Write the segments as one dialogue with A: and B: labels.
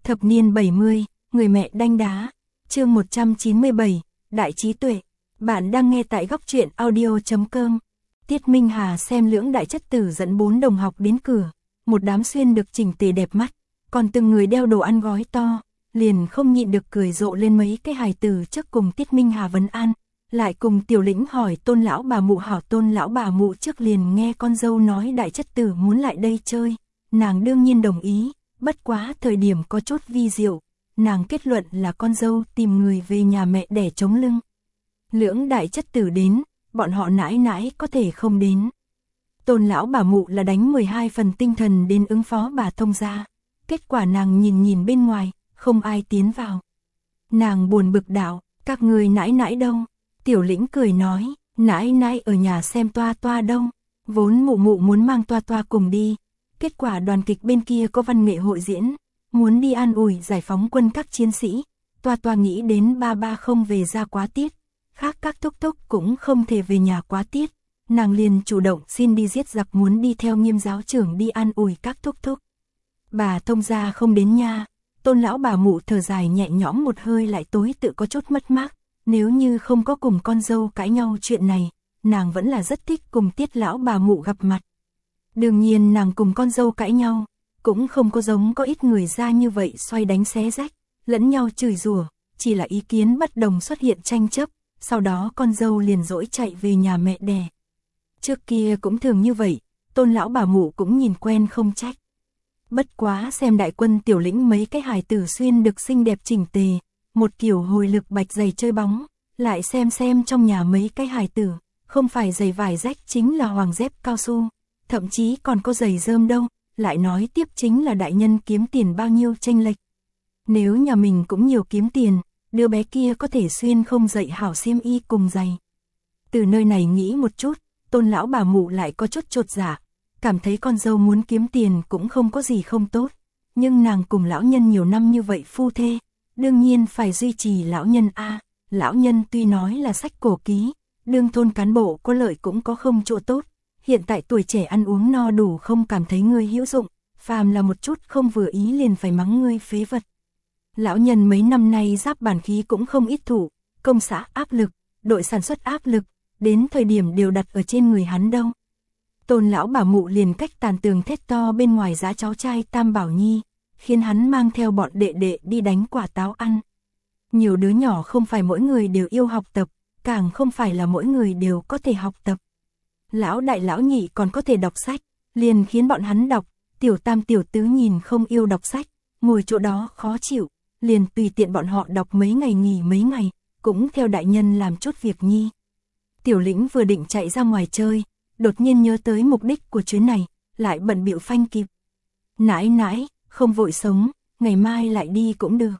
A: Thập niên 70, người mẹ đanh đá. Chương 197, Đại trí tuệ. Bạn đang nghe tại góc truyện audio.com. Tiết Minh Hà xem Lưỡng đại chất tử dẫn 4 đồng học đến cửa, một đám xuyên được chỉnh tề đẹp mắt, còn từng người đeo đồ ăn gói to, liền không nhịn được cười rộ lên mấy cái hài tử trước cùng Tiết Minh Hà vấn an, lại cùng Tiểu Lĩnh hỏi Tôn lão bà mụ hảo. Tôn lão bà mụ trước liền nghe con dâu nói đại chất tử muốn lại đây chơi, nàng đương nhiên đồng ý, bất quá thời điểm có chút vi diệu, nàng kết luận là con dâu tìm người về nhà mẹ đẻ chống lưng. Lưỡng đại chất tử đến, bọn họ nãi nãi có thể không đến. Tôn lão bà mụ là đánh 12 phần tinh thần đến ứng phó bà thông gia, kết quả nàng nhìn bên ngoài, không ai tiến vào. Nàng buồn bực đạo, các người nãi nãi đâu? Tiểu Lĩnh cười nói, nãi nãi ở nhà xem toa toa đâu, vốn mụ mụ muốn mang toa toa cùng đi, kết quả đoàn kịch bên kia có văn nghệ hội diễn, muốn đi an ủi giải phóng quân các chiến sĩ, toa toa nghĩ đến ba ba không về ra quá tiết, khác các thúc thúc cũng không thể về nhà quá tiết, nàng liền chủ động xin đi giết giặc, muốn đi theo Nghiêm giáo trưởng đi an ủi các thúc thúc. Bà thông gia không đến nha. Tôn lão bà mụ thở dài nhẹ nhõm một hơi, lại tối tự có chút mất mát, nếu như không có cùng con dâu cãi nhau chuyện này, nàng vẫn là rất thích cùng Tiết lão bà mụ gặp mặt. Đương nhiên nàng cùng con dâu cãi nhau, cũng không có giống có ít người ra như vậy xoay đánh xé rách, lẫn nhau chửi rủa, chỉ là ý kiến bất đồng xuất hiện tranh chấp, sau đó con dâu liền dỗi chạy về nhà mẹ đẻ. Trước kia cũng thường như vậy, Tôn lão bà mụ cũng nhìn quen không trách. Bất quá xem Đại Quân Tiểu Lĩnh mấy cái hài tử xuyên được xinh đẹp chỉnh tề, một kiểu hồi lực bạch giày chơi bóng, lại xem trong nhà mấy cái hài tử, không phải giày vải rách chính là hoàng dép cao su, thậm chí còn có giày rơm đâu, lại nói tiếp chính là đại nhân kiếm tiền bao nhiêu chênh lệch. Nếu nhà mình cũng nhiều kiếm tiền, đứa bé kia có thể xuyên không dậy hảo xiêm y cùng giày. Từ nơi này nghĩ một chút, Tôn lão bà mụ lại có chút chột dạ, cảm thấy con dâu muốn kiếm tiền cũng không có gì không tốt, nhưng nàng cùng lão nhân nhiều năm như vậy phu thê, đương nhiên phải duy trì lão nhân a. Lão nhân tuy nói là sách cổ ký, đương thôn cán bộ có lợi cũng có không chỗ tốt, hiện tại tuổi trẻ ăn uống no đủ không cảm thấy ngươi hữu dụng, phàm là một chút không vừa ý liền phải mắng ngươi phế vật. Lão nhân mấy năm nay giáp bản khí cũng không ít thủ, công xã áp lực, đội sản xuất áp lực, đến thời điểm đều đặt ở trên người hắn đâu. Tôn lão bà mụ liền cách tàn tường thét to bên ngoài giá cháu trai Tam Bảo Nhi, khiến hắn mang theo bọn đệ đệ đi đánh quả táo ăn. Nhiều đứa nhỏ không phải mỗi người đều yêu học tập, càng không phải là mỗi người đều có thể học tập. Lão đại lão nhị còn có thể đọc sách, liền khiến bọn hắn đọc, tiểu tam tiểu tứ nhìn không yêu đọc sách, ngồi chỗ đó khó chịu, liền tùy tiện bọn họ đọc mấy ngày nghỉ mấy ngày, cũng theo đại nhân làm chút việc nhi. Tiểu Lĩnh vừa định chạy ra ngoài chơi, đột nhiên nhớ tới mục đích của chuyến này, lại bận bịu phanh kịp. Nãi nãi, không vội sống, ngày mai lại đi cũng được.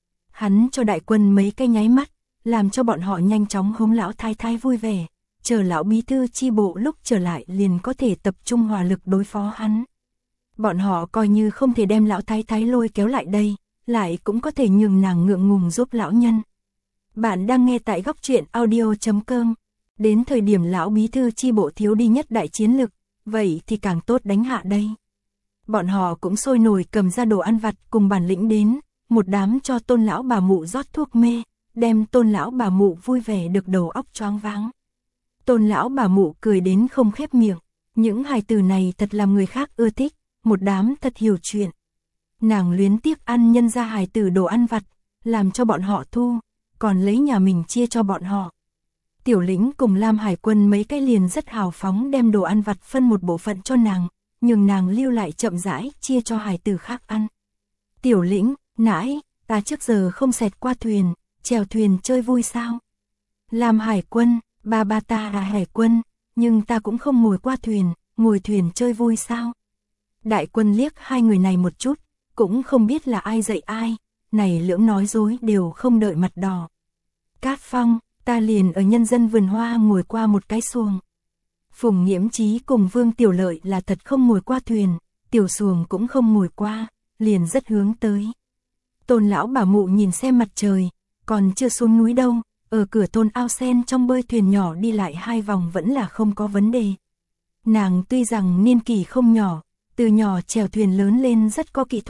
A: Hắn cho Đại Quân mấy cái nháy mắt, làm cho bọn họ nhanh chóng hống lão thái thái vui vẻ, chờ lão bí thư chi bộ lúc trở lại liền có thể tập trung hỏa lực đối phó hắn. Bọn họ coi như không thể đem lão thái thái lôi kéo lại đây, lại cũng có thể nhường nàng ngượng ngùng giúp lão nhân. Bạn đang nghe tại góc truyện audio.com. Đến thời điểm lão bí thư chi bộ thiếu đi nhất đại chiến lực, vậy thì càng tốt đánh hạ đây. Bọn họ cũng sôi nổi cầm ra đồ ăn vặt cùng bản lĩnh đến, một đám cho Tôn lão bà mụ rót thuốc mê, đem Tôn lão bà mụ vui vẻ được đầu óc choáng váng. Tôn lão bà mụ cười đến không khép miệng, những hài tử này thật làm người khác ưa thích, một đám thật hiểu chuyện. Nàng luyến tiếc ăn nhân gia hài tử đồ ăn vặt, làm cho bọn họ thu, còn lấy nhà mình chia cho bọn họ. Tiểu Lĩnh cùng Lam Hải Quân mấy cái liền rất hào phóng đem đồ ăn vặt phân một bộ phận cho nàng, nhưng nàng lưu lại chậm rãi chia cho hài tử khác ăn. Tiểu Lĩnh, nãi, ta trước giờ không xẹt qua thuyền, chèo thuyền chơi vui sao? Lam Hải Quân, ba ta là Hải Quân, nhưng ta cũng không ngồi qua thuyền, ngồi thuyền chơi vui sao? Đại Quân liếc hai người này một chút, cũng không biết là ai dạy ai, này lưỡng nói dối đều không đợi mặt đỏ. Cát Phong, ta liền ở nhân dân vườn hoa ngồi qua một cái xuồng. Phùng Nghiễm Chí cùng Vương Tiểu Lợi là thật không ngồi qua thuyền, tiểu xuồng cũng không ngồi qua, liền rất hướng tới. Tôn lão bà mụ nhìn xem mặt trời, còn chưa xuống núi đâu, ở cửa thôn ao sen trong bơi thuyền nhỏ đi lại 2 vòng vẫn là không có vấn đề. Nàng tuy rằng niên kỷ không nhỏ, từ nhỏ chèo thuyền lớn lên rất có kỹ thuật,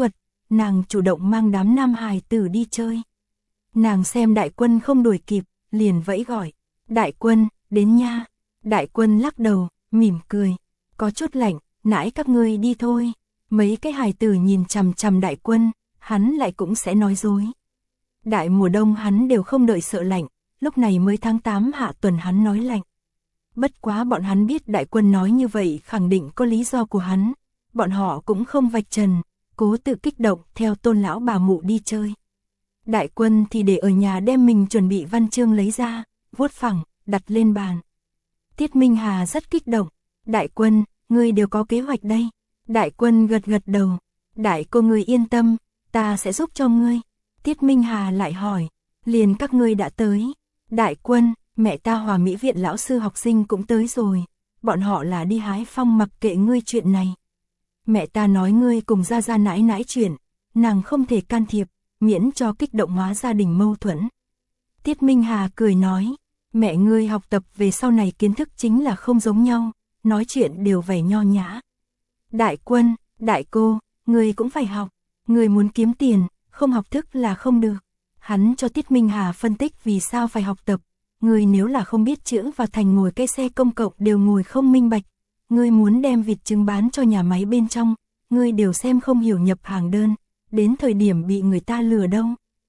A: nàng chủ động mang đám nam hài tử đi chơi. Nàng xem Đại Quân không đuổi kịp, liền vẫy gọi, Đại Quân, đến nha. Đại Quân lắc đầu, mỉm cười, có chút lạnh, nãy các ngươi đi thôi. Mấy cái hài tử nhìn chằm chằm Đại Quân, hắn lại cũng sẽ nói dối. Đại mùa đông hắn đều không đợi sợ lạnh, lúc này mới tháng 8 hạ tuần hắn nói lạnh. Bất quá bọn hắn biết Đại Quân nói như vậy khẳng định có lý do của hắn, bọn họ cũng không vạch trần, cố tự kích động theo Tôn lão bà mụ đi chơi. Đại Quân thì để ở nhà đem mình chuẩn bị văn chương lấy ra, vuốt phẳng, đặt lên bàn. Tiết Minh Hà rất kích động, Đại Quân, ngươi đều có kế hoạch đây. Đại Quân gật gật đầu, Đại cô ngươi yên tâm, ta sẽ giúp cho ngươi. Tiết Minh Hà lại hỏi, liền các ngươi đã tới. Đại Quân, mẹ ta Hòa Mỹ viện lão sư học sinh cũng tới rồi, bọn họ là đi hái phong mặc kệ ngươi chuyện này. Mẹ ta nói ngươi cùng Gia Gia nãi nãi chuyện, nàng không thể can thiệp, miễn cho kích động hóa gia đình mâu thuẫn. Tiết Minh Hà cười nói, mẹ ngươi học tập về sau này kiến thức chính là không giống nhau, nói chuyện đều vẻ nho nhã. Đại Quân, Đại cô, ngươi cũng phải học, ngươi muốn kiếm tiền, không học thức là không được. Hắn cho Tiết Minh Hà phân tích vì sao phải học tập, ngươi nếu là không biết chữ và thành ngồi cái xe công cộng đều ngồi không minh bạch, ngươi muốn đem vịt trứng bán cho nhà máy bên trong, ngươi đều xem không hiểu nhập hàng đơn, đến thời điểm bị người ta lừa đâu.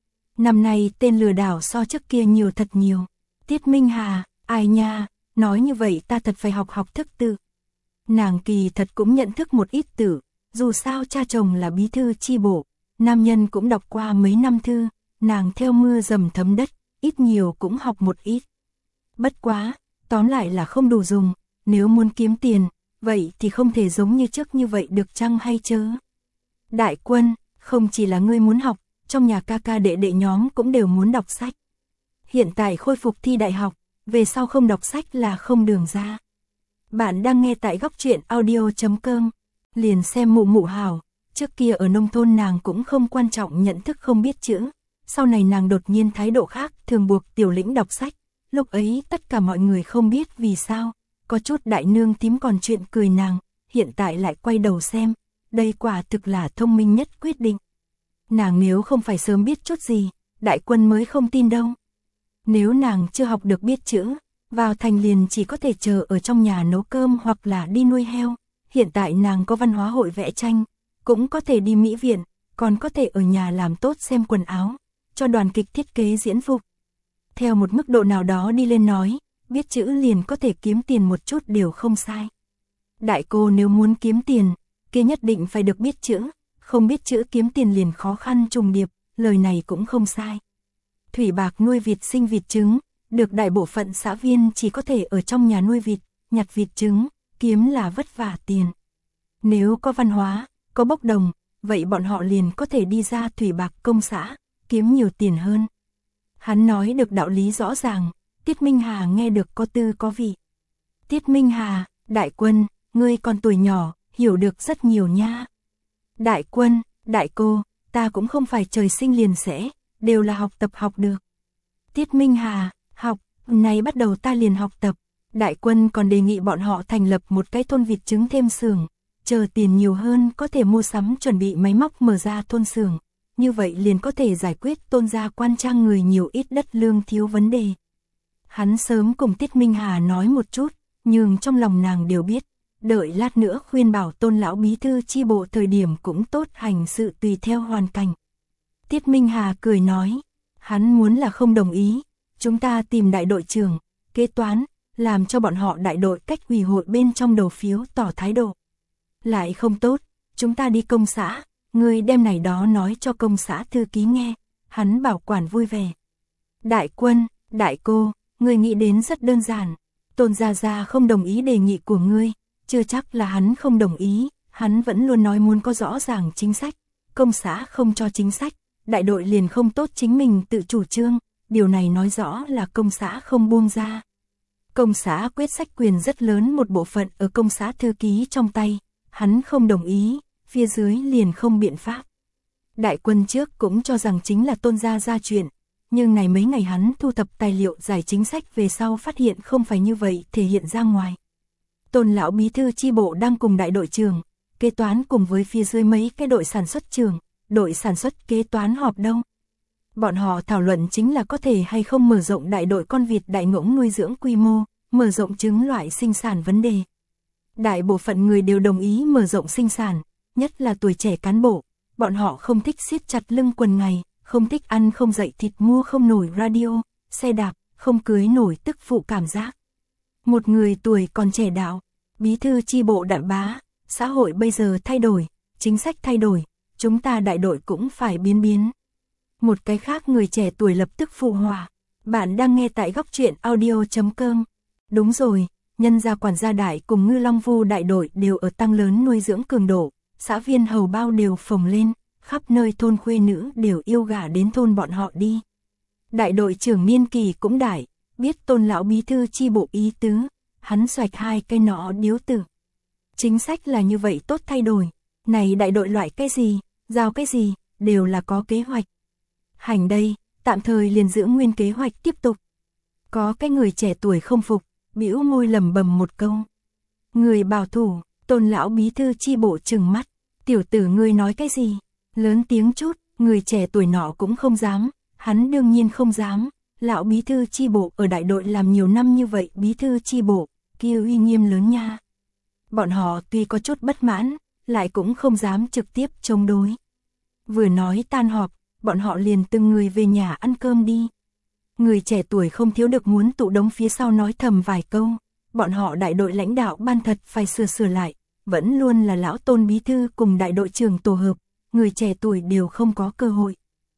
A: Năm nay tên lừa đảo so trước kia nhiều thật nhiều. Tiết Minh Hà, ai nha, nói như vậy ta thật phải học thức tự. Nàng kỳ thật cũng nhận thức một ít tự, dù sao cha chồng là bí thư chi bộ, nam nhân cũng đọc qua mấy năm thư, nàng theo mưa dầm thấm đất, ít nhiều cũng học một ít. Bất quá, tóm lại là không đủ dùng, nếu muốn kiếm tiền, vậy thì không thể giống như trước như vậy được chăng hay chớ. Đại Quân, không chỉ là ngươi muốn học, trong nhà ca ca đệ đệ nhóm cũng đều muốn đọc sách. Hiện tại khôi phục thi đại học, về sau không đọc sách là không đường ra. Bạn đang nghe tại góc truyện audio.com, liền xem mụ mụ hảo, trước kia ở nông thôn nàng cũng không quan trọng nhận thức không biết chữ, sau này nàng đột nhiên thái độ khác thường buộc Tiểu Lĩnh đọc sách, lúc ấy tất cả mọi người không biết vì sao, có chút đại nương tím còn chuyện cười nàng, hiện tại lại quay đầu xem, đây quả thực là thông minh nhất quyết định. Nàng nếu không phải sớm biết chút gì, Đại Quân mới không tin đâu. Nếu nàng chưa học được biết chữ, vào thành liền chỉ có thể chờ ở trong nhà nấu cơm hoặc là đi nuôi heo. Hiện tại nàng có văn hóa hội vẽ tranh, cũng có thể đi mỹ viện, còn có thể ở nhà làm tốt xem quần áo, cho đoàn kịch thiết kế diễn phục. Theo một mức độ nào đó đi lên nói, biết chữ liền có thể kiếm tiền một chút đều không sai. Đại cô nếu muốn kiếm tiền, kia nhất định phải được biết chữ, không biết chữ kiếm tiền liền khó khăn trùng điệp, lời này cũng không sai. Thủy Bạc nuôi vịt sinh vịt trứng, được đại bộ phận xã viên chỉ có thể ở trong nhà nuôi vịt, nhặt vịt trứng, kiếm là vất vả tiền. Nếu có văn hóa, có bốc đồng, vậy bọn họ liền có thể đi ra Thủy Bạc công xã, kiếm nhiều tiền hơn. Hắn nói được đạo lý rõ ràng, Tiết Minh Hà nghe được có tư có vị. Tiết Minh Hà, Đại Quân, ngươi còn tuổi nhỏ, hiểu được rất nhiều nha. Đại Quân, Đại cô, ta cũng không phải trời sinh liền sẽ, đều là học tập học được. Tiết Minh Hà, học, này bắt đầu ta liền học tập. Đại Quân còn đề nghị bọn họ thành lập một cái thôn vịt trứng thêm xưởng, chờ tiền nhiều hơn có thể mua sắm chuẩn bị máy móc mở ra thôn xưởng, như vậy liền có thể giải quyết Tôn gia quan trang người nhiều ít đất lương thiếu vấn đề. Hắn sớm cùng Tiết Minh Hà nói một chút, nhưng trong lòng nàng đều biết, đợi lát nữa khuyên bảo Tôn lão bí thư chi bộ thời điểm cũng tốt hành sự tùy theo hoàn cảnh. Tiết Minh Hà cười nói, hắn muốn là không đồng ý, chúng ta tìm đại đội trưởng, kế toán, làm cho bọn họ đại đội cách ủy hội bên trong đầu phiếu tỏ thái độ. Lại không tốt, chúng ta đi công xã, người đem này đó nói cho công xã thư ký nghe, hắn bảo quản vui vẻ. Đại Quân, Đại cô, người nghĩ đến rất đơn giản, Tôn Gia Gia không đồng ý đề nghị của ngươi, chưa chắc là hắn không đồng ý, hắn vẫn luôn nói muốn có rõ ràng chính sách, công xã không cho chính sách, đại đội liền không tốt chính mình tự chủ trương, điều này nói rõ là công xã không buông ra. Công xã quyết sách quyền rất lớn một bộ phận ở công xã thư ký trong tay, hắn không đồng ý, phía dưới liền không biện pháp. Đại Quân trước cũng cho rằng chính là Tôn gia ra chuyện, nhưng này mấy ngày hắn thu thập tài liệu giải chính sách về sau phát hiện không phải như vậy thể hiện ra ngoài. Tôn lão bí thư chi bộ đang cùng đại đội trưởng, kế toán cùng với phía dưới mấy cái đội sản xuất trưởng, đội sản xuất kế toán họp đâu. Bọn họ thảo luận chính là có thể hay không mở rộng đại đội con vịt đại ngỗng nuôi dưỡng quy mô, mở rộng trứng loại sinh sản vấn đề. Đại bộ phận người đều đồng ý mở rộng sinh sản, nhất là tuổi trẻ cán bộ, bọn họ không thích siết chặt lưng quần ngày, không thích ăn không dậy thịt mua không nổi radio, xe đạp, không cưới nổi tức phụ cảm giác. Một người tuổi còn trẻ đạo, bí thư chi bộ Đại Bá, xã hội bây giờ thay đổi, chính sách thay đổi, chúng ta đại đội cũng phải biến biến. Một cái khác người trẻ tuổi lập tức phụ họa, bạn đang nghe tại góc truyện audio.com. Đúng rồi, nhân gia quản gia đại cùng Ngư Long Vu đại đội đều ở tăng lớn nuôi dưỡng cường độ, xã viên hầu bao đều phồng lên, khắp nơi thôn khuê nữ đều yêu gả đến thôn bọn họ đi. Đại đội trưởng niên kỳ cũng đại, biết Tôn lão bí thư chi bộ ý tứ, hắn xoạch hai cây nọ điếu tử. Chính sách là như vậy tốt thay đổi, này đại đội loại cái gì, giao cái gì, đều là có kế hoạch. Hành đây, tạm thời liền giữ nguyên kế hoạch tiếp tục. Có cái người trẻ tuổi không phục, bĩu môi lẩm bẩm một câu. Người bảo thủ, Tôn lão bí thư chi bộ trừng mắt, tiểu tử ngươi nói cái gì? Lớn tiếng chút, người trẻ tuổi nọ cũng không dám, hắn đương nhiên không dám. Lão bí thư chi bộ ở đại đội làm nhiều năm như vậy, bí thư chi bộ, kia uy nghiêm lớn nha. Bọn họ tuy có chút bất mãn, lại cũng không dám trực tiếp chống đối. Vừa nói tan họp, bọn họ liền từng người về nhà ăn cơm đi. Người trẻ tuổi không thiếu được muốn tụ đống phía sau nói thầm vài câu, bọn họ đại đội lãnh đạo ban thật phải sửa lại, vẫn luôn là lão Tôn bí thư cùng đại đội trưởng tổ hợp, người trẻ tuổi đều không có cơ hội.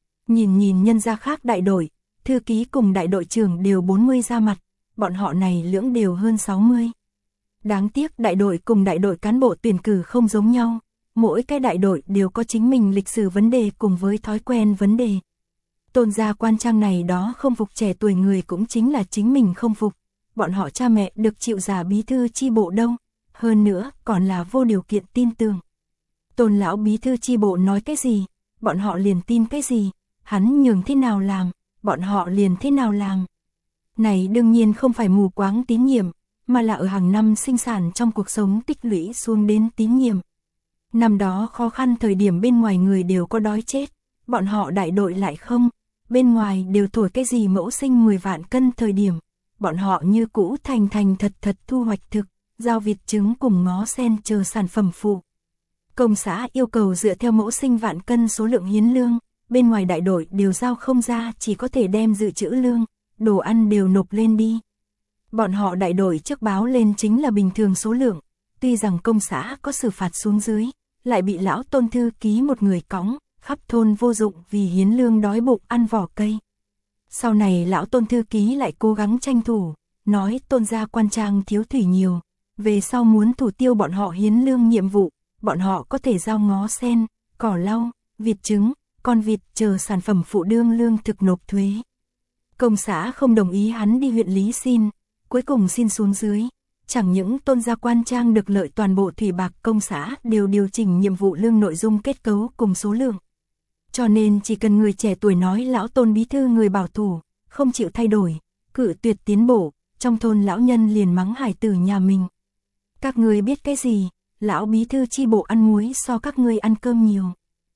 A: Nhìn nhân gia khác đại đội, thư ký cùng đại đội trưởng đều 40 ra mặt, bọn họ này lưỡng đều hơn 60. Đáng tiếc đại đội cùng đại đội cán bộ tuyển cử không giống nhau, mỗi cái đại đội đều có chính mình lịch sử vấn đề cùng với thói quen vấn đề. Tôn gia quan trang này đó không phục trẻ tuổi người cũng chính là chính mình không phục, bọn họ cha mẹ được chịu giả bí thư chi bộ đâu, hơn nữa còn là vô điều kiện tin tưởng. Tôn lão bí thư chi bộ nói cái gì, bọn họ liền tin cái gì, hắn nhường thế nào làm, bọn họ liền thế nào làm. Này đương nhiên không phải mù quáng tín nhiệm, mà là ở hàng năm sinh sản trong cuộc sống tích lũy xuống đến tín nhiệm. Năm đó khó khăn thời điểm bên ngoài người đều có đói chết, bọn họ đại đội lại không, bên ngoài đều thổi cái gì mẫu sinh 10 vạn cân thời điểm, bọn họ như cũ thành thật thu hoạch thực, giao vịt trứng cùng ngó sen chờ sản phẩm phụ. Công xã yêu cầu dựa theo mẫu sinh vạn cân số lượng hiến lương, bên ngoài đại đội đều giao không ra, chỉ có thể đem dự trữ lương, đồ ăn đều nộp lên đi. Bọn họ đại đội trước báo lên chính là bình thường số lượng, tuy rằng công xã có xử phạt xuống dưới, lại bị lão Tôn thư ký một người cõng, khắp thôn vô dụng vì hiến lương đói bụng ăn vỏ cây. Sau này lão Tôn thư ký lại cố gắng tranh thủ, nói Tôn gia quan trang thiếu thủy nhiều, về sau muốn thủ tiêu bọn họ hiến lương nhiệm vụ, bọn họ có thể giao ngó sen, cỏ lau, vịt trứng, con vịt chờ sản phẩm phụ đương lương thực nộp thuế. Công xã không đồng ý hắn đi huyện Lý xin, cuối cùng xin xuống dưới. Chẳng những Tôn gia quan trang được lợi, toàn bộ thủy bạc công xã đều điều chỉnh nhiệm vụ lương nội dung kết cấu cùng số lượng. Cho nên chỉ cần người trẻ tuổi nói lão Tôn bí thư người bảo thủ, không chịu thay đổi, cự tuyệt tiến bộ, trong thôn lão nhân liền mắng hải tử nhà mình. Các ngươi biết cái gì, lão bí thư chi bộ ăn muối so các ngươi ăn cơm nhiều.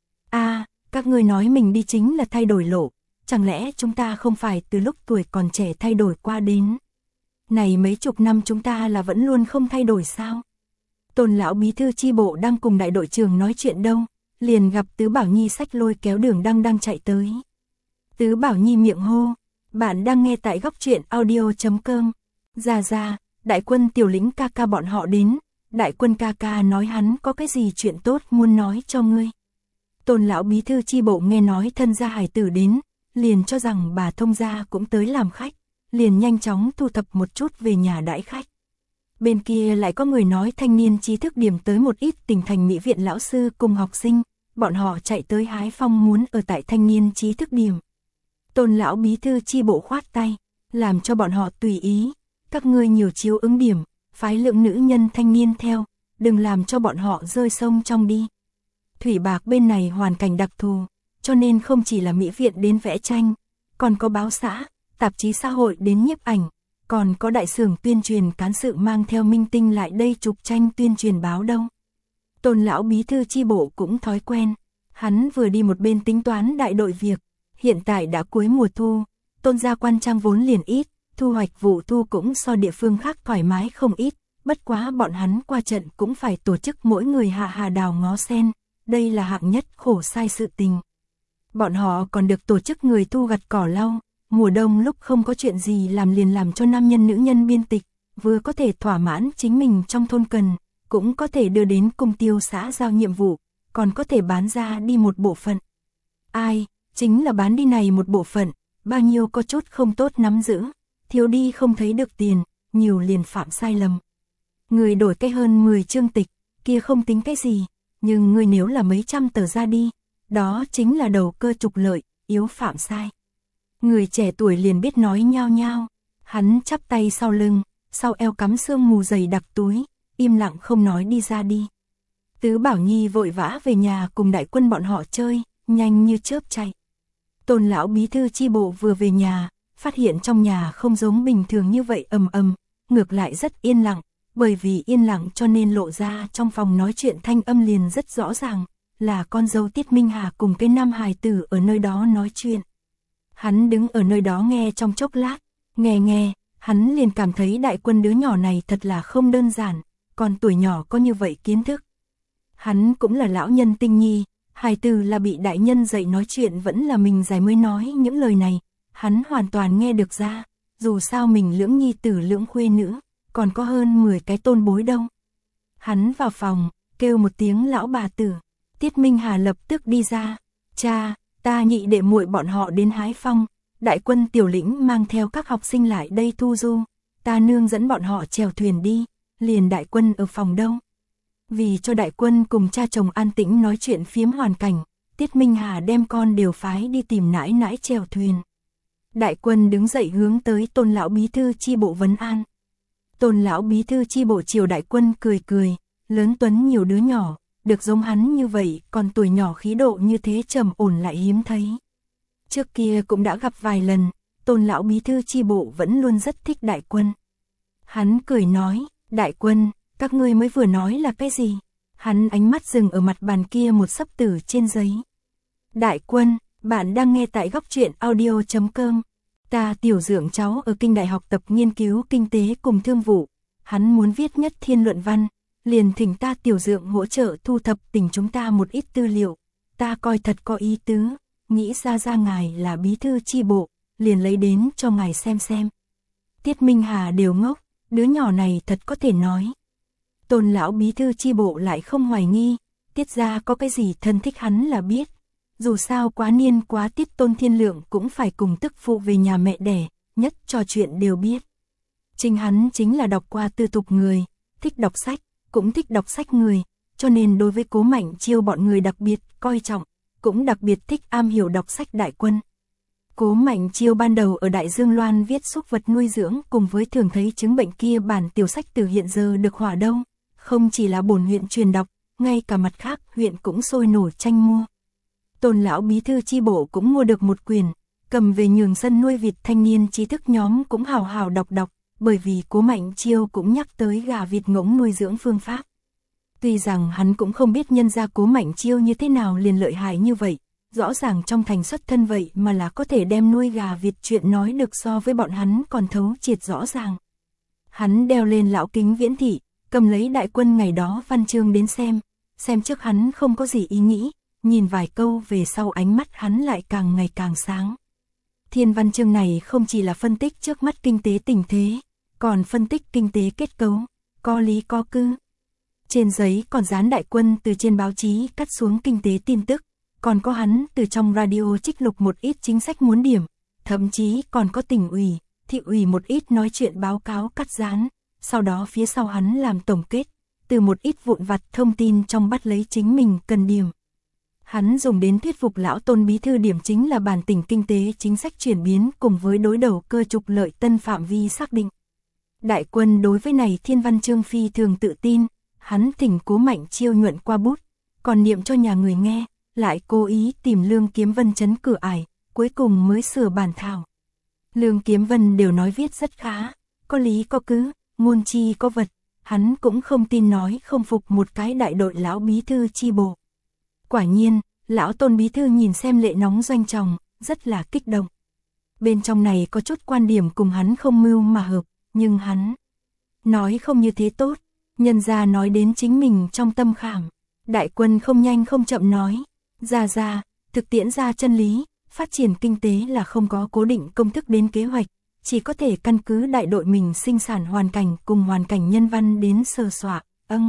A: Các ngươi nói mình đi chính là thay đổi lộ, chẳng lẽ chúng ta không phải từ lúc tuổi còn trẻ thay đổi qua đến. Này mấy chục năm chúng ta là vẫn luôn không thay đổi sao? Tôn lão bí thư chi bộ đang cùng đại đội trưởng nói chuyện đâu, liền gặp Tứ Bảo Nhi xách lôi kéo đường đang chạy tới. Tứ Bảo Nhi miệng hô, bạn đang nghe tại góc truyện audio.com. Ra, đại quân tiểu lĩnh ca ca bọn họ đến, đại quân ca ca nói hắn có cái gì chuyện tốt muốn nói cho ngươi. Tôn lão bí thư chi bộ nghe nói thân gia hải tử đến, liền cho rằng bà thông gia cũng tới làm khách, liền nhanh chóng thu thập một chút về nhà đãi khách. Bên kia lại có người nói thanh niên trí thức điểm tới một ít tỉnh thành mỹ viện lão sư cùng học sinh, bọn họ chạy tới hái phong muốn ở tại thanh niên trí thức điểm. Tôn lão bí thư chi bộ khoát tay, làm cho bọn họ tùy ý, các ngươi nhiều chiếu ứng điểm, phái lượng nữ nhân thanh niên theo, đừng làm cho bọn họ rơi sông trong đi. Thủy Bạc bên này hoàn cảnh đặc thù, cho nên không chỉ là mỹ viện đến vẽ tranh, còn có báo xã, tạp chí xã hội đến nhiếp ảnh, còn có đại xưởng tuyên truyền cán sự mang theo minh tinh lại đây chụp tranh tuyên truyền báo đâu. Tôn lão bí thư chi bộ cũng thói quen, Hắn vừa đi một bên tính toán đại đội việc, hiện tại đã cuối mùa thu, Tôn gia quan trang vốn liền ít, thu hoạch vụ thu cũng so địa phương khác thoải mái không ít, bất quá bọn hắn qua trận cũng phải tổ chức mỗi người hạ hà đào ngó sen, đây là hạng nhất khổ sai sự tình. Bọn họ còn được tổ chức người thu gặt cỏ lau, mùa đông lúc không có chuyện gì làm liền làm cho nam nhân nữ nhân biên tịch, vừa có thể thỏa mãn chính mình trong thôn cần, cũng có thể đưa đến cung tiêu xã giao nhiệm vụ, còn có thể bán ra đi một bộ phận. Ai, chính là bán đi này một bộ phận, bao nhiêu có chút không tốt nắm giữ, thiếu đi không thấy được tiền, nhiều liền phạm sai lầm. Người đổi cái hơn 10 chương tịch, kia không tính cái gì, nhưng người nếu là mấy trăm tờ ra đi, đó chính là đầu cơ trục lợi, yếu phạm sai. Người trẻ tuổi liền biết nói nhao nhao, hắn chắp tay sau lưng, sau eo cắm sương mù dày đặc túi, im lặng không nói đi ra đi. Tứ Bảo Nhi vội vã về nhà cùng đại quân bọn họ chơi, nhanh như chớp chạy. Tôn lão bí thư chi bộ vừa về nhà, phát hiện trong nhà không giống bình thường như vậy ầm ầm, ngược lại rất yên lặng, bởi vì yên lặng cho nên lộ ra trong phòng nói chuyện thanh âm liền rất rõ ràng, là con dâu Tiết Minh Hà cùng cái nam hài tử ở nơi đó nói chuyện. Hắn đứng ở nơi đó nghe trong chốc lát, nghe, hắn liền cảm thấy đại quân đứa nhỏ này thật là không đơn giản, còn tuổi nhỏ có như vậy kiến thức. Hắn cũng là lão nhân tinh nhi, hài tử là bị đại nhân dạy nói chuyện vẫn là mình giải mới nói những lời này, hắn hoàn toàn nghe được ra, dù sao mình lưỡng nhi tử lưỡng khuê nữ, còn có hơn 10 cái tôn bối đâu. Hắn vào phòng, kêu một tiếng lão bà tử, Tiết Minh Hà lập tức đi ra, cha, ta nhị đệ muội bọn họ đến hái phong, đại quân tiểu lĩnh mang theo các học sinh lại đây thu du, ta nương dẫn bọn họ chèo thuyền đi, liền đại quân ở phòng đâu. Vì cho đại quân cùng cha chồng an tĩnh nói chuyện phiếm hoàn cảnh, Tiết Minh Hà đem con đều phái đi tìm nãi nãi chèo thuyền. Đại quân đứng dậy hướng tới Tôn lão bí thư chi bộ vấn an. Tôn lão bí thư chi bộ chiều đại quân cười, lớn tuấn nhiều đứa nhỏ, được giống hắn như vậy, còn tuổi nhỏ khí độ như thế trầm ổn lại hiếm thấy. Trước kia cũng đã gặp vài lần, Tôn lão bí thư chi bộ vẫn luôn rất thích đại quân. Hắn cười nói, đại quân, các ngươi mới vừa nói là cái gì? Hắn ánh mắt dừng ở mặt bàn kia một xấp tử trên giấy. Đại quân, bạn đang nghe tại góc truyện audio.com. Ta tiểu dưỡng cháu ở kinh đại học tập nghiên cứu kinh tế cùng thương vụ. Hắn muốn viết nhất thiên luận văn, liền thỉnh ta tiểu dưỡng hỗ trợ thu thập tỉnh chúng ta một ít tư liệu. Ta coi thật có ý tứ, nghĩ ra ngài là bí thư chi bộ, liền lấy đến cho ngài xem. Tiết Minh Hà đều ngốc, đứa nhỏ này thật có thể nói. Tôn lão bí thư chi bộ lại không hoài nghi, Tiết gia có cái gì thân thích hắn là biết. Dù sao quá niên quá Tiết Tôn Thiên Lượng cũng phải cùng tức phụ về nhà mẹ đẻ, nhất trò chuyện đều biết. Chính hắn chính là đọc qua tư tục người, thích đọc sách, cũng thích đọc sách người, cho nên đối với Cố Mạnh Chiêu bọn người đặc biệt coi trọng, cũng đặc biệt thích am hiểu đọc sách đại quân. Cố Mạnh Chiêu ban đầu ở Đại Dương Loan viết súc vật nuôi dưỡng cùng với thường thấy chứng bệnh kia bản tiểu sách từ hiện giờ được hỏa đâu, không chỉ là bổn huyện truyền đọc, ngay cả mặt khác huyện cũng sôi nổi tranh mua. Tôn lão bí thư chi bộ cũng mua được một quyển, cầm về nhường sân nuôi vịt thanh niên trí thức nhóm cũng hào hào đọc, bởi vì Cố Mạnh Chiêu cũng nhắc tới gà vịt ngỗng nuôi dưỡng phương pháp. Tuy rằng hắn cũng không biết nhân gia Cố Mạnh Chiêu như thế nào liền lợi hại như vậy, rõ ràng trong thành xuất thân vậy mà là có thể đem nuôi gà vịt chuyện nói được so với bọn hắn còn thấu triệt rõ ràng. Hắn đeo lên lão kính viễn thị, cầm lấy đại quân ngày đó văn chương đến xem trước hắn không có gì ý nghĩ, nhìn vài câu về sau ánh mắt hắn lại càng ngày càng sáng. Thiên văn chương này không chỉ là phân tích trước mắt kinh tế tình thế, còn phân tích kinh tế kết cấu, có lý có cư. Trên giấy còn dán đại quân từ trên báo chí cắt xuống kinh tế tin tức, còn có hắn từ trong radio trích lục một ít chính sách muốn điểm, thậm chí còn có tỉnh ủy, thị ủy một ít nói chuyện báo cáo cắt dán, sau đó phía sau hắn làm tổng kết, từ một ít vụn vặt thông tin trong bắt lấy chính mình cần điểm. Hắn dùng đến thuyết phục lão Tôn bí thư điểm chính là bản tỉnh kinh tế chính sách chuyển biến cùng với đối đầu cơ trục lợi tân phạm vi xác định. Đại quân đối với này thiên văn chương phi thường tự tin, hắn thỉnh Cố Mạnh Chiêu nhuận qua bút, còn niệm cho nhà người nghe, lại cố ý tìm Lương Kiếm Vân chấn cửa ải, cuối cùng mới sửa bản thảo. Lương Kiếm Vân đều nói viết rất khá, có lý có cứ, ngôn chi có vật, hắn cũng không tin nói không phục một cái đại đội lão bí thư chi bộ. Quả nhiên, Lão Tôn bí thư nhìn xem lệ nóng doanh tròng, rất là kích động. Bên trong này có chút quan điểm cùng hắn không mưu mà hợp, nhưng hắn nói không như thế tốt, nhân ra nói đến chính mình trong tâm khảm. Đại Quân không nhanh không chậm nói, ra, thực tiễn ra chân lý, phát triển kinh tế là không có cố định công thức đến kế hoạch, chỉ có thể căn cứ đại đội mình sinh sản hoàn cảnh cùng hoàn cảnh nhân văn đến sơ soạn.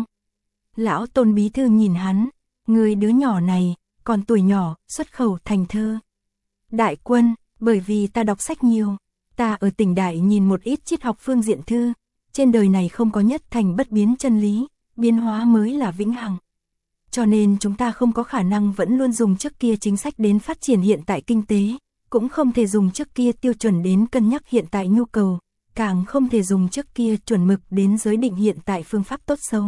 A: Lão Tôn bí thư nhìn hắn, người đứa nhỏ này, còn tuổi nhỏ, xuất khẩu thành thơ. Đại Quân, bởi vì ta đọc sách nhiều, ta ở tỉnh Đại nhìn một ít triết học phương diện thư, trên đời này không có nhất thành bất biến chân lý, biến hóa mới là vĩnh hằng. Cho nên chúng ta không có khả năng vẫn luôn dùng trước kia chính sách đến phát triển hiện tại kinh tế, cũng không thể dùng trước kia tiêu chuẩn đến cân nhắc hiện tại nhu cầu, càng không thể dùng trước kia chuẩn mực đến giới định hiện tại phương pháp tốt xấu.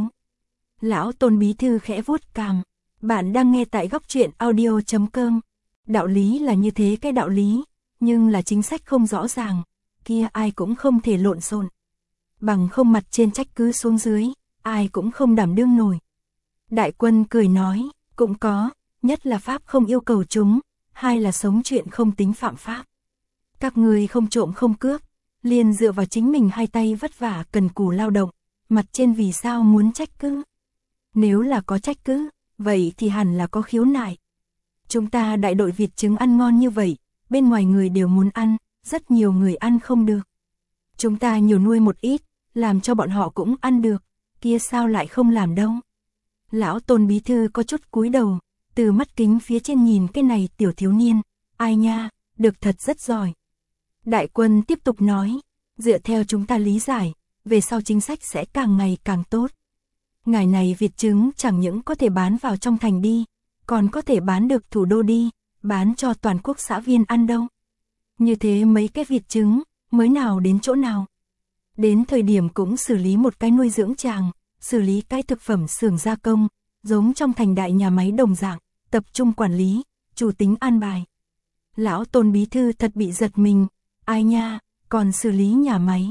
A: Lão Tôn bí thư khẽ vuốt cằm, bạn đang nghe tại góc truyện audio.com. Đạo lý là như thế cái đạo lý, nhưng là chính sách không rõ ràng, kia ai cũng không thể lộn xộn. Bằng không mặt trên trách cứ xuống dưới, ai cũng không đảm đương nổi. Đại Quân cười nói, cũng có, nhất là pháp không yêu cầu chúng, hai là sống chuyện không tính phạm pháp. Các người không trộm không cướp, liền dựa vào chính mình hai tay vất vả cần cù lao động, mặt trên vì sao muốn trách cứ? Nếu là có trách cứ, vậy thì hẳn là có khiếu nại. Chúng ta đại đội vịt trứng ăn ngon như vậy, bên ngoài người đều muốn ăn, rất nhiều người ăn không được. Chúng ta nhiều nuôi một ít, làm cho bọn họ cũng ăn được, kia sao lại không làm đâu. Lão Tôn bí thư có chút cúi đầu, từ mắt kính phía trên nhìn cái này tiểu thiếu niên, ai nha, được thật rất giỏi. Đại Quân tiếp tục nói, dựa theo chúng ta lý giải, về sau chính sách sẽ càng ngày càng tốt. Ngài này vịt trứng chẳng những có thể bán vào trong thành đi, còn có thể bán được thủ đô đi, bán cho toàn quốc xã viên ăn đâu. Như thế mấy cái vịt trứng, mới nào đến chỗ nào. Đến thời điểm cũng xử lý một cái nuôi dưỡng tràng, xử lý cái thực phẩm xưởng gia công, giống trong thành đại nhà máy đồng dạng, tập trung quản lý, chủ tính an bài. Lão Tôn bí thư thật bị giật mình, ai nha, còn xử lý nhà máy.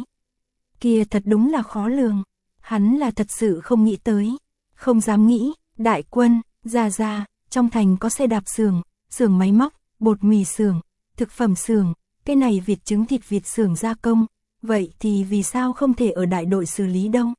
A: Kia thật đúng là khó lường, hắn là thật sự không nghĩ tới, không dám nghĩ. Đại Quân, ra, trong thành có xe đạp xưởng, xưởng máy móc, bột mì xưởng, thực phẩm xưởng, cái này vịt trứng thịt vịt xưởng gia công, vậy thì vì sao không thể ở đại đội xử lý đâu?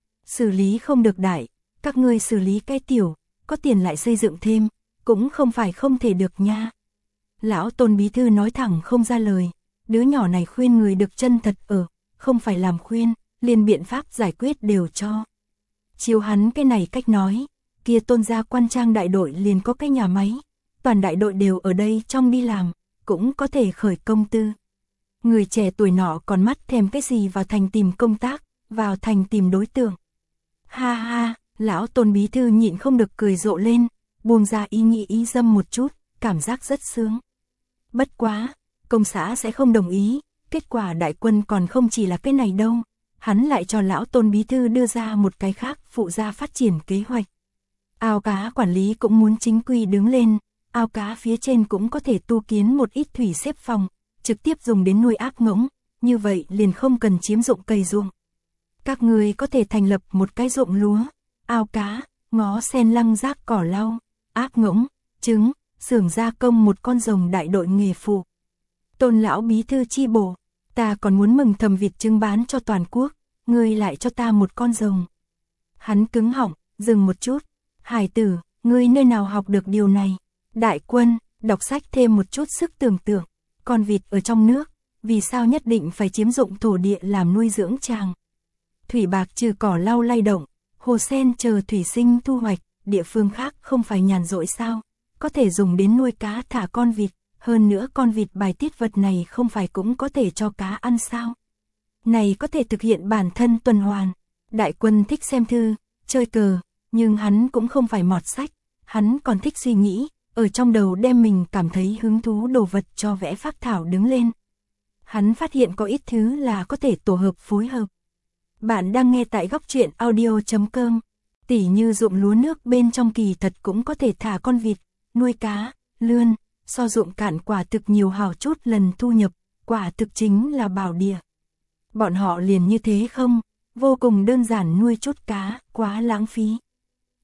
A: Xử lý không được đại, các ngươi xử lý cái tiểu, có tiền lại xây dựng thêm, cũng không phải không thể được nha. Lão Tôn bí thư nói thẳng không ra lời, đứa nhỏ này khuyên người được chân thật ở, không phải làm khuyên, liền biện pháp giải quyết đều cho. Chiếu hắn cái này cách nói, kia Tôn gia quan trang đại đội liền có cái nhà máy, toàn đại đội đều ở đây trong đi làm, cũng có thể khởi công tư. Người trẻ tuổi nọ còn mắt thèm cái gì vào thành tìm công tác, vào thành tìm đối tượng. Ha ha, lão Tôn bí thư nhịn không được cười rộ lên, buông ra ý nghĩ ý dâm một chút, cảm giác rất sướng. Bất quá, công xã sẽ không đồng ý, kết quả Đại Quân còn không chỉ là cái này đâu, hắn lại cho lão Tôn bí thư đưa ra một cái khác phụ gia phát triển kế hoạch. Ao cá quản lý cũng muốn chính quy đứng lên, ao cá phía trên cũng có thể tu kiến một ít thủy xếp phòng, trực tiếp dùng đến nuôi ác ngỗng, như vậy liền không cần chiếm dụng cây ruộng. Các người có thể thành lập một cái ruộng lúa, ao cá, ngó sen lăng rác cỏ lau, ác ngỗng, trứng, xưởng gia công một con rồng đại đội nghề phụ. Tôn lão bí thư chi bộ, ta còn muốn mừng thầm vịt trứng bán cho toàn quốc, ngươi lại cho ta một con rồng. Hắn cứng họng, dừng một chút, hải tử, ngươi nơi nào học được điều này? Đại Quân, đọc sách thêm một chút sức tưởng tượng, con vịt ở trong nước, vì sao nhất định phải chiếm dụng thổ địa làm nuôi dưỡng tràng? Thủy bạc trừ cỏ lau lay động, hồ sen chờ thủy sinh thu hoạch, địa phương khác không phải nhàn rỗi sao? Có thể dùng đến nuôi cá thả con vịt, hơn nữa con vịt bài tiết vật này không phải cũng có thể cho cá ăn sao? Này có thể thực hiện bản thân tuần hoàn. Đại Quân thích xem thư, chơi cờ, nhưng hắn cũng không phải mọt sách, hắn còn thích suy nghĩ, ở trong đầu đem mình cảm thấy hứng thú đồ vật cho vẽ phác thảo đứng lên. Hắn phát hiện có ít thứ là có thể tổ hợp phối hợp. Bạn đang nghe tại góc truyện audio.com. Tỉ như ruộng lúa nước bên trong kỳ thật cũng có thể thả con vịt, nuôi cá, lươn, so ruộng cạn quả thực nhiều hào chút lần thu nhập, quả thực chính là bảo địa. Bọn họ liền như thế không, vô cùng đơn giản nuôi chút cá, quá lãng phí.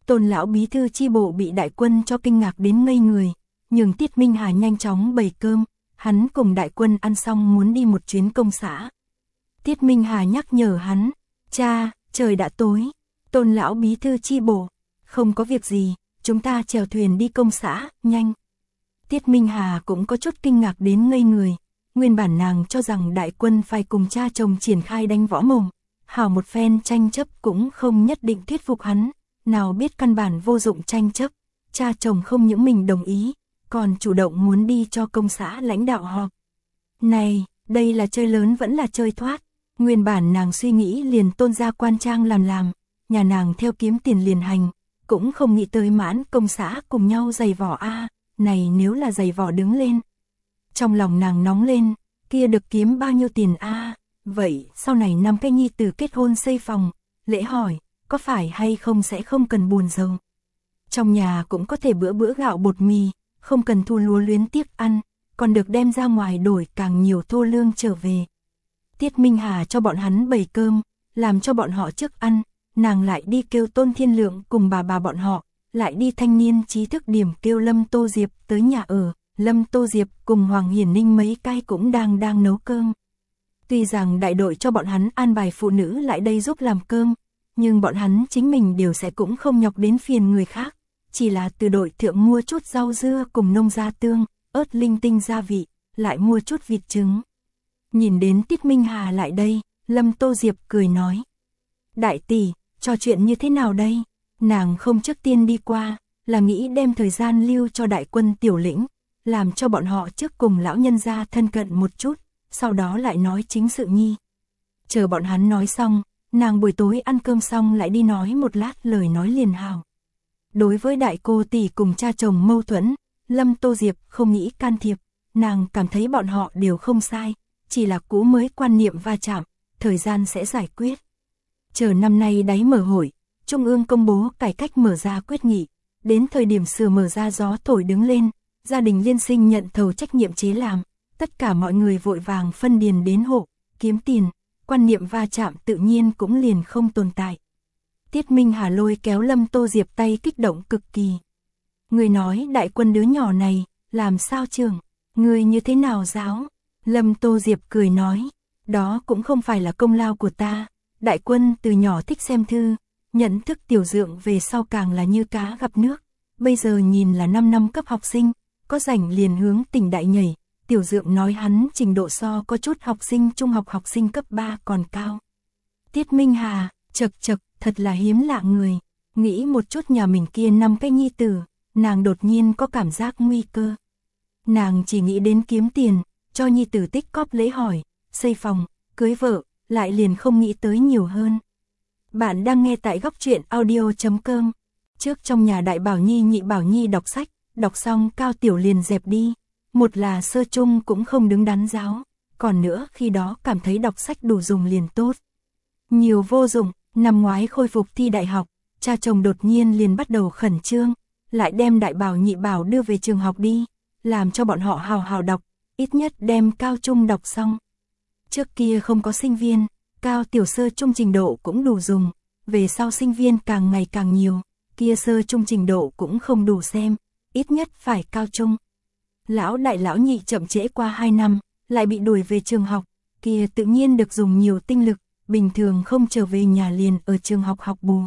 A: Tôn lão bí thư chi bộ bị đại quân cho kinh ngạc đến ngây người, nhưng Tiết Minh Hà nhanh chóng bày cơm, hắn cùng đại quân ăn xong muốn đi một chuyến công xã. Tiết Minh Hà nhắc nhở hắn, cha, trời đã tối. Tôn lão bí thư chi bộ, không có việc gì, chúng ta chèo thuyền đi công xã, nhanh. Tiết Minh Hà cũng có chút kinh ngạc đến ngây người, nguyên bản nàng cho rằng đại quân phải cùng cha chồng triển khai đánh võ mồm, hảo một phen tranh chấp cũng không nhất định thuyết phục hắn, nào biết căn bản vô dụng tranh chấp, cha chồng không những mình đồng ý, còn chủ động muốn đi cho công xã lãnh đạo họp. Này, đây là chơi lớn vẫn là chơi thoát, nguyên bản nàng suy nghĩ liền Tôn gia quan trang làm, nhà nàng theo kiếm tiền liền hành, cũng không nghĩ tới mãn công xã cùng nhau giày vỏ a, này nếu là giày vỏ đứng lên. Trong lòng nàng nóng lên, kia được kiếm bao nhiêu tiền a, vậy sau này 5 cái nhi tử kết hôn xây phòng, lễ hỏi, có phải hay không sẽ không cần buồn giàu. Trong nhà cũng có thể bữa bữa gạo bột mì, không cần thu lúa luyến tiếc ăn, còn được đem ra ngoài đổi càng nhiều thô lương trở về. Tiết Minh Hà cho bọn hắn bày cơm, làm cho bọn họ trước ăn, nàng lại đi kêu Tôn Thiên Lượng cùng bà bọn họ, lại đi thanh niên trí thức điểm kêu Lâm Tô Diệp tới nhà ở. Lâm Tô Diệp cùng Hoàng Hiển Ninh mấy cái cũng đang nấu cơm. Tuy rằng đại đội cho bọn hắn an bài phụ nữ lại đây giúp làm cơm, nhưng bọn hắn chính mình đều sẽ cũng không nhọc đến phiền người khác, chỉ là từ đội thượng mua chút rau dưa cùng nông gia tương, ớt linh tinh gia vị, lại mua chút vịt trứng. Nhìn đến Tiết Minh Hà lại đây, Lâm Tô Diệp cười nói: "Đại tỷ, trò chuyện như thế nào đây?" Nàng không trước tiên đi qua, là nghĩ đem thời gian lưu cho đại quân tiểu lĩnh, làm cho bọn họ trước cùng lão nhân gia thân cận một chút, sau đó lại nói chính sự nhi. Chờ bọn hắn nói xong, nàng buổi tối ăn cơm xong lại đi nói một lát lời nói liền hào. Đối với đại cô tỷ cùng cha chồng mâu thuẫn, Lâm Tô Diệp không nghĩ can thiệp, nàng cảm thấy bọn họ đều không sai, chỉ là cũ mới quan niệm va chạm, thời gian sẽ giải quyết. Chờ năm nay đáy mở hội, Trung ương công bố cải cách mở ra quyết nghị, đến thời điểm sửa mở ra gió thổi đứng lên, gia đình liên sinh nhận thầu trách nhiệm chế làm, tất cả mọi người vội vàng phân điền đến hộ, kiếm tiền, quan niệm va chạm tự nhiên cũng liền không tồn tại. Tiết Minh Hà lôi kéo Lâm Tô Diệp tay kích động cực kỳ. Người nói đại quân đứa nhỏ này, làm sao trưởng, người như thế nào giáo? Lâm Tô Diệp cười nói, đó cũng không phải là công lao của ta, đại quân từ nhỏ thích xem thư, nhận thức tiểu dượng về sau càng là như cá gặp nước, bây giờ nhìn là 5 năm cấp học sinh, có rảnh liền hướng tỉnh đại nhảy, tiểu dượng nói hắn trình độ so có chút học sinh trung học học sinh cấp 3 còn cao. Tiết Minh Hà, chật, thật là hiếm lạ người, nghĩ một chút nhà mình kia 5 cái nhi tử, nàng đột nhiên có cảm giác nguy cơ. Nàng chỉ nghĩ đến kiếm tiền, cho nhi tử tích cóp lễ hỏi, xây phòng, cưới vợ, lại liền không nghĩ tới nhiều hơn. Bạn đang nghe tại góc truyện audio.com. Trước trong nhà đại Bảo Nhi nhị Bảo Nhi đọc sách, đọc xong Cao Tiểu liền dẹp đi. Một là sơ trung cũng không đứng đắn giáo, còn nữa khi đó cảm thấy đọc sách đủ dùng liền tốt. Nhiều vô dụng, năm ngoái khôi phục thi đại học, cha chồng đột nhiên liền bắt đầu khẩn trương, lại đem đại Bảo nhị Bảo đưa về trường học đi, làm cho bọn họ hào hào đọc, ít nhất đem cao trung đọc xong. Trước kia không có sinh viên, cao tiểu sơ trung trình độ cũng đủ dùng, về sau sinh viên càng ngày càng nhiều, kia sơ trung trình độ cũng không đủ xem, ít nhất phải cao trung. Lão đại lão nhị chậm trễ qua 2 năm, lại bị đuổi về trường học, kia tự nhiên được dùng nhiều tinh lực, bình thường không trở về nhà liền ở trường học học bù.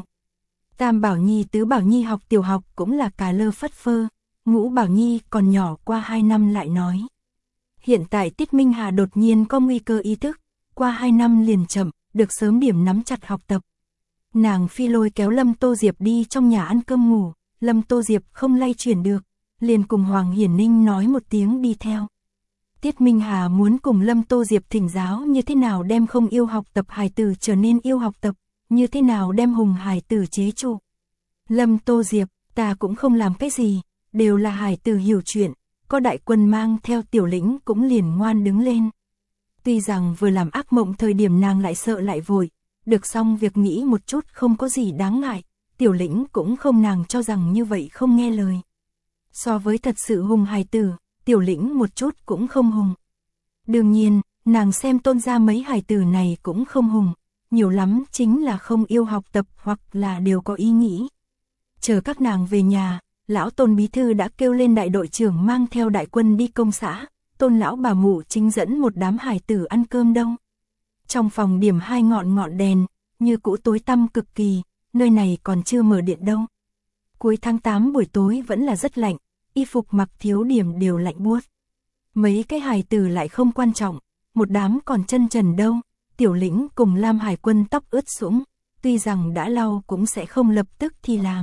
A: Tam Bảo Nhi tứ Bảo Nhi học tiểu học cũng là cà lơ phất phơ, ngũ Bảo Nhi còn nhỏ qua 2 năm lại nói. Hiện tại Tiết Minh Hà đột nhiên có nguy cơ ý thức, qua 2 năm liền chậm, được sớm điểm nắm chặt học tập. Nàng phi lôi kéo Lâm Tô Diệp đi trong nhà ăn cơm ngủ, Lâm Tô Diệp không lay chuyển được, liền cùng Hoàng Hiển Ninh nói một tiếng đi theo. Tiết Minh Hà muốn cùng Lâm Tô Diệp thỉnh giáo như thế nào đem không yêu học tập hài tử trở nên yêu học tập, như thế nào đem hùng hài tử chế trụ. Lâm Tô Diệp, ta cũng không làm cái gì, đều là hài tử hiểu chuyện, có đại quân mang theo tiểu lĩnh cũng liền ngoan đứng lên. Tuy rằng vừa làm ác mộng thời điểm nàng lại sợ lại vội, được xong việc nghĩ một chút không có gì đáng ngại, tiểu lĩnh cũng không nàng cho rằng như vậy không nghe lời. So với thật sự hùng hài tử, tiểu lĩnh một chút cũng không hùng. Đương nhiên, nàng xem Tôn gia mấy hài tử này cũng không hùng, nhiều lắm chính là không yêu học tập hoặc là đều có ý nghĩ. Chờ các nàng về nhà, lão Tôn bí thư đã kêu lên đại đội trưởng mang theo đại quân đi công xã, Tôn lão bà mụ chính dẫn một đám hài tử ăn cơm đâu. Trong phòng điểm 2 ngọn đèn, như cũ tối tăm cực kỳ, nơi này còn chưa mở điện đâu. Cuối tháng 8 buổi tối vẫn là rất lạnh, y phục mặc thiếu điểm đều lạnh buốt. Mấy cái hài tử lại không quan trọng, một đám còn chân trần đâu, Tiểu Lĩnh cùng Lam Hải Quân tóc ướt sũng, tuy rằng đã lau cũng sẽ không lập tức thì làm.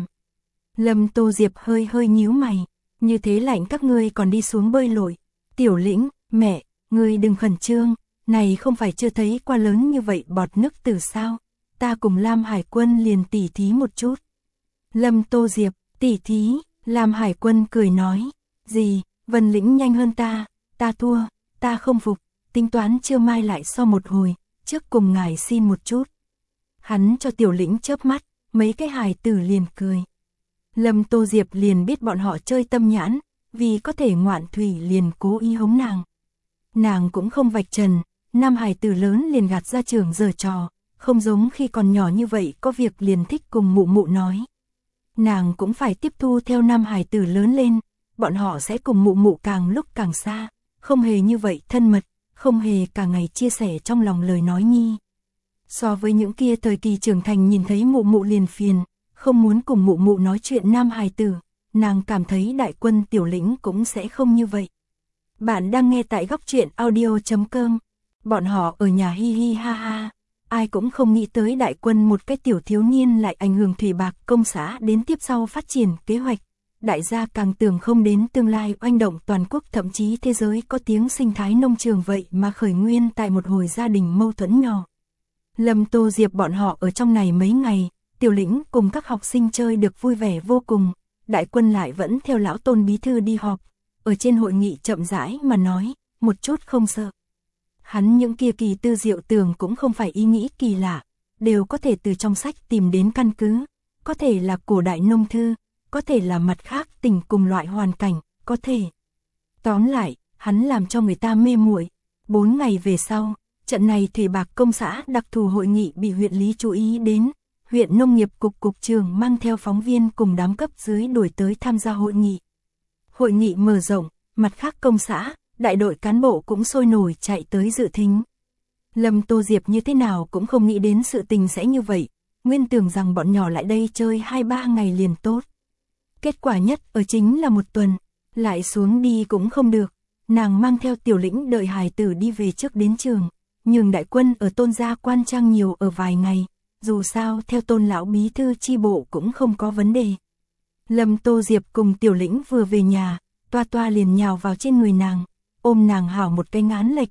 A: Lâm Tô Diệp hơi nhíu mày, như thế lạnh các ngươi còn đi xuống bơi lội. Tiểu Lĩnh, mẹ, ngươi đừng khẩn trương, này không phải chưa thấy qua lớn như vậy bọt nước từ sao, ta cùng Lam Hải Quân liền tỉ thí một chút. Lâm Tô Diệp, tỉ thí, Lam Hải Quân cười nói, gì, Vân Lĩnh nhanh hơn ta thua, ta không phục, tính toán trưa mai lại so một hồi, trước cùng ngài xin một chút. Hắn cho Tiểu Lĩnh chớp mắt, mấy cái hài tử liền cười. Lâm Tô Diệp liền biết bọn họ chơi tâm nhãn, vì có thể ngoạn thủy liền cố ý hống nàng. Nàng cũng không vạch trần, nam hài tử lớn liền gạt ra trường giở trò, không giống khi còn nhỏ như vậy có việc liền thích cùng mụ mụ nói. Nàng cũng phải tiếp thu theo nam hài tử lớn lên, bọn họ sẽ cùng mụ mụ càng lúc càng xa, không hề như vậy thân mật, không hề cả ngày chia sẻ trong lòng lời nói nhi. So với những kia thời kỳ trưởng thành nhìn thấy mụ mụ liền phiền, không muốn cùng mụ mụ nói chuyện nam hài tử, nàng cảm thấy đại quân Tiểu Lĩnh cũng sẽ không như vậy. Bạn đang nghe tại góc truyện audio.com, bọn họ ở nhà hi hi ha ha, ai cũng không nghĩ tới đại quân một cái tiểu thiếu niên lại ảnh hưởng thủy bạc công xã đến tiếp sau phát triển kế hoạch. Đại gia càng tưởng không đến tương lai oanh động toàn quốc thậm chí thế giới có tiếng sinh thái nông trường vậy mà khởi nguyên tại một hồi gia đình mâu thuẫn nhỏ. Lâm Tô Diệp bọn họ ở trong này mấy ngày, Tiểu Lĩnh cùng các học sinh chơi được vui vẻ vô cùng, đại quân lại vẫn theo lão Tôn bí thư đi họp, ở trên hội nghị chậm rãi mà nói, một chút không sợ. Hắn những kia kỳ tư diệu tưởng cũng không phải ý nghĩ kỳ lạ, đều có thể từ trong sách tìm đến căn cứ, có thể là cổ đại nông thư, có thể là mặt khác tình cùng loại hoàn cảnh, có thể. Tóm lại, hắn làm cho người ta mê muội. 4 ngày về sau, trận này thủy bạc công xã đặc thù hội nghị bị huyện lý chú ý đến, huyện nông nghiệp cục trưởng mang theo phóng viên cùng đám cấp dưới đuổi tới tham gia hội nghị. Hội nghị mở rộng, mặt khác công xã, đại đội cán bộ cũng sôi nổi chạy tới dự thính. Lâm Tô Diệp như thế nào cũng không nghĩ đến sự tình sẽ như vậy, nguyên tưởng rằng bọn nhỏ lại đây chơi 2-3 ngày liền tốt. Kết quả nhất ở chính là 1 tuần, lại xuống đi cũng không được, nàng mang theo Tiểu Lĩnh đợi hài tử đi về trước đến trường, nhường đại quân ở Tôn gia quan trang nhiều ở vài ngày, dù sao theo Tôn lão bí thư chi bộ cũng không có vấn đề. Lâm Tô Diệp cùng Tiểu Lĩnh vừa về nhà, Toa Toa liền nhào vào trên người nàng, ôm nàng hảo một cái ngán lệch.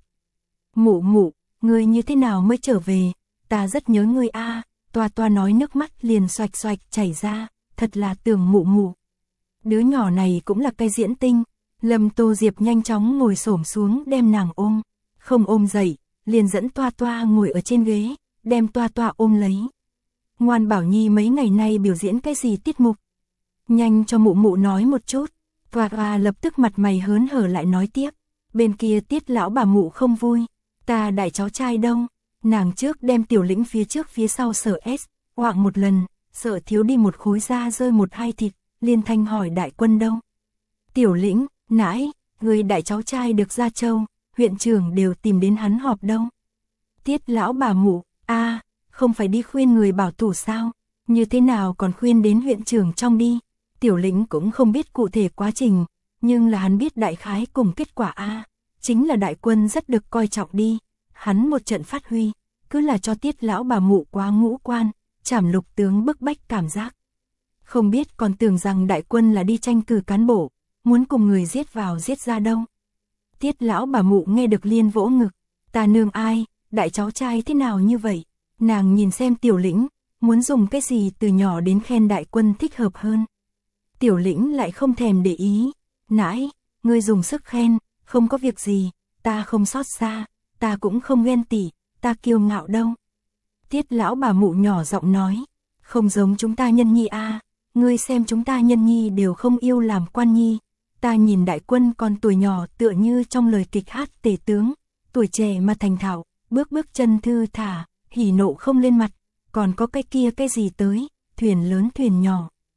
A: Mụ mụ, ngươi như thế nào mới trở về, ta rất nhớ ngươi a. Toa Toa nói nước mắt liền xoạch xoạch chảy ra, thật là tưởng mụ mụ. Đứa nhỏ này cũng là cái diễn tinh. Lâm Tô Diệp nhanh chóng ngồi xổm xuống đem nàng ôm, không ôm dậy, liền dẫn Toa Toa ngồi ở trên ghế, đem Toa Toa ôm lấy. Ngoan bảo nhi mấy ngày nay biểu diễn cái gì tiết mục? Nhanh cho mụ mụ nói một chút. Toa Toa lập tức mặt mày hớn hở lại nói tiếp, bên kia Tiết lão bà mụ không vui, ta đại cháu trai đâu? Nàng trước đem Tiểu Lĩnh phía trước phía sau sở hoạng một lần, sợ thiếu đi một khối da rơi một hai thịt, liên thanh hỏi đại quân đâu? Tiểu Lĩnh, nãi, người đại cháu trai được ra châu, huyện trưởng đều tìm đến hắn họp đâu? Tiết lão bà mụ, không phải đi khuyên người bảo thủ sao? Như thế nào còn khuyên đến huyện trưởng trong đi? Tiểu Lĩnh cũng không biết cụ thể quá trình, nhưng là hắn biết đại khái cùng kết quả chính là đại quân rất được coi trọng đi. Hắn một trận phát huy, cứ là cho Tiết lão bà mụ quá ngũ quan, trảm Lục tướng bức bách cảm giác. Không biết còn tưởng rằng đại quân là đi tranh cử cán bộ, muốn cùng người giết vào giết ra đâu. Tiết lão bà mụ nghe được liên vỗ ngực, ta nương ai, đại cháu trai thế nào như vậy? Nàng nhìn xem Tiểu Lĩnh, muốn dùng cái gì từ nhỏ đến khen đại quân thích hợp hơn. Tiểu Lĩnh lại không thèm để ý, nãi, ngươi dùng sức khen, không có việc gì, ta không xót xa, ta cũng không ghen tị, ta kiêu ngạo đâu. Tiết lão bà mụ nhỏ giọng nói, không giống chúng ta nhân nhi ngươi xem chúng ta nhân nhi đều không yêu làm quan nhi, ta nhìn đại quân còn tuổi nhỏ tựa như trong lời kịch hát tể tướng, tuổi trẻ mà thành thạo, bước bước chân thư thả, hỉ nộ không lên mặt, còn có cái kia cái gì tới, thuyền lớn thuyền nhỏ.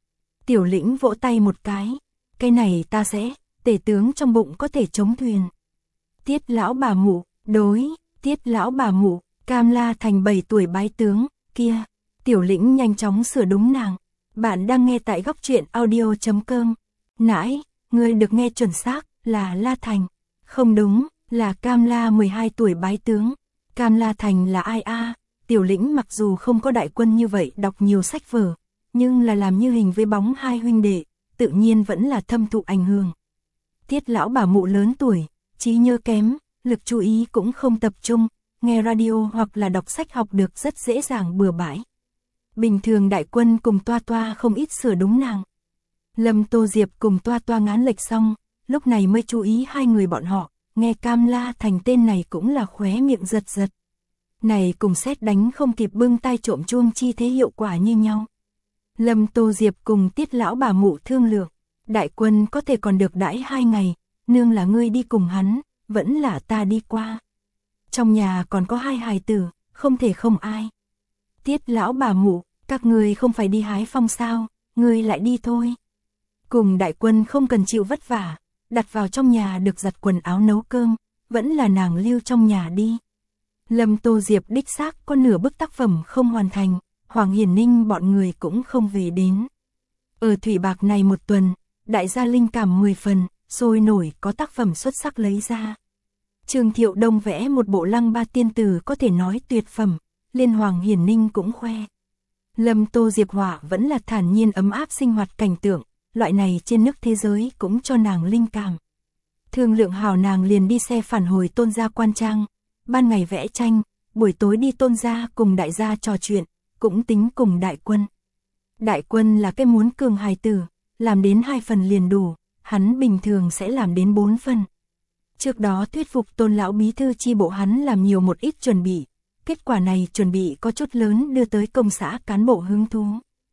A: Tiểu Lĩnh vỗ tay một cái này ta sẽ, tể tướng trong bụng có thể chống thuyền. Tiết lão bà mụ, đối, Tiết lão bà mụ, Cam La Thành 7 tuổi bái tướng, kia. Tiểu Lĩnh nhanh chóng sửa đúng nàng. Bạn đang nghe tại góc truyện audio.com. Nãy, ngươi được nghe chuẩn xác, là La Thành. Không đúng, là Cam La 12 tuổi bái tướng. Cam La Thành là ai a? Tiểu Lĩnh mặc dù không có đại quân như vậy đọc nhiều sách vở, nhưng là làm như hình với bóng hai huynh đệ, tự nhiên vẫn là thâm thụ ảnh hưởng. Tiết lão bà mụ lớn tuổi, trí nhớ kém, lực chú ý cũng không tập trung, nghe radio hoặc là đọc sách học được rất dễ dàng bừa bãi. Bình thường đại quân cùng Toa Toa không ít sửa đúng nàng. Lâm Tô Diệp cùng Toa Toa ngán lệch xong, lúc này mới chú ý hai người bọn họ, nghe Cam La Thành tên này cũng là khóe miệng giật giật. Này cùng sét đánh không kịp bưng tay trộm chuông chi thế hiệu quả như nhau. Lâm Tô Diệp cùng Tiết lão bà mụ thương lượng, đại quân có thể còn được đãi 2 ngày, nương là ngươi đi cùng hắn, vẫn là ta đi qua. Trong nhà còn có 2 hài tử, không thể không ai. Tiết lão bà mụ, các ngươi không phải đi hái phong sao, ngươi lại đi thôi. Cùng đại quân không cần chịu vất vả, đặt vào trong nhà được giặt quần áo nấu cơm, vẫn là nàng lưu trong nhà đi. Lâm Tô Diệp đích xác có nửa bức tác phẩm không hoàn thành, Hoàng Hiển Ninh bọn người cũng không về đến. Ở Thủy Bạc này một tuần, đại gia linh cảm 10 phần, sôi nổi có tác phẩm xuất sắc lấy ra. Trương Thiệu Đông vẽ một bộ Lăng Ba tiên tử có thể nói tuyệt phẩm, liên Hoàng Hiển Ninh cũng khoe. Lâm Tô Diệp họa vẫn là thản nhiên ấm áp sinh hoạt cảnh tượng, loại này trên nước thế giới cũng cho nàng linh cảm. Thương lượng hảo nàng liền đi xe phản hồi Tôn gia quan trang, ban ngày vẽ tranh, buổi tối đi Tôn gia cùng đại gia trò chuyện, cũng tính cùng đại quân. Đại quân là cái muốn cường hài tử, làm đến 2 phần liền đủ, hắn bình thường sẽ làm đến 4 phần. Trước đó thuyết phục Tôn lão bí thư chi bộ hắn làm nhiều một ít chuẩn bị, kết quả này chuẩn bị có chút lớn đưa tới công xã cán bộ hứng thú.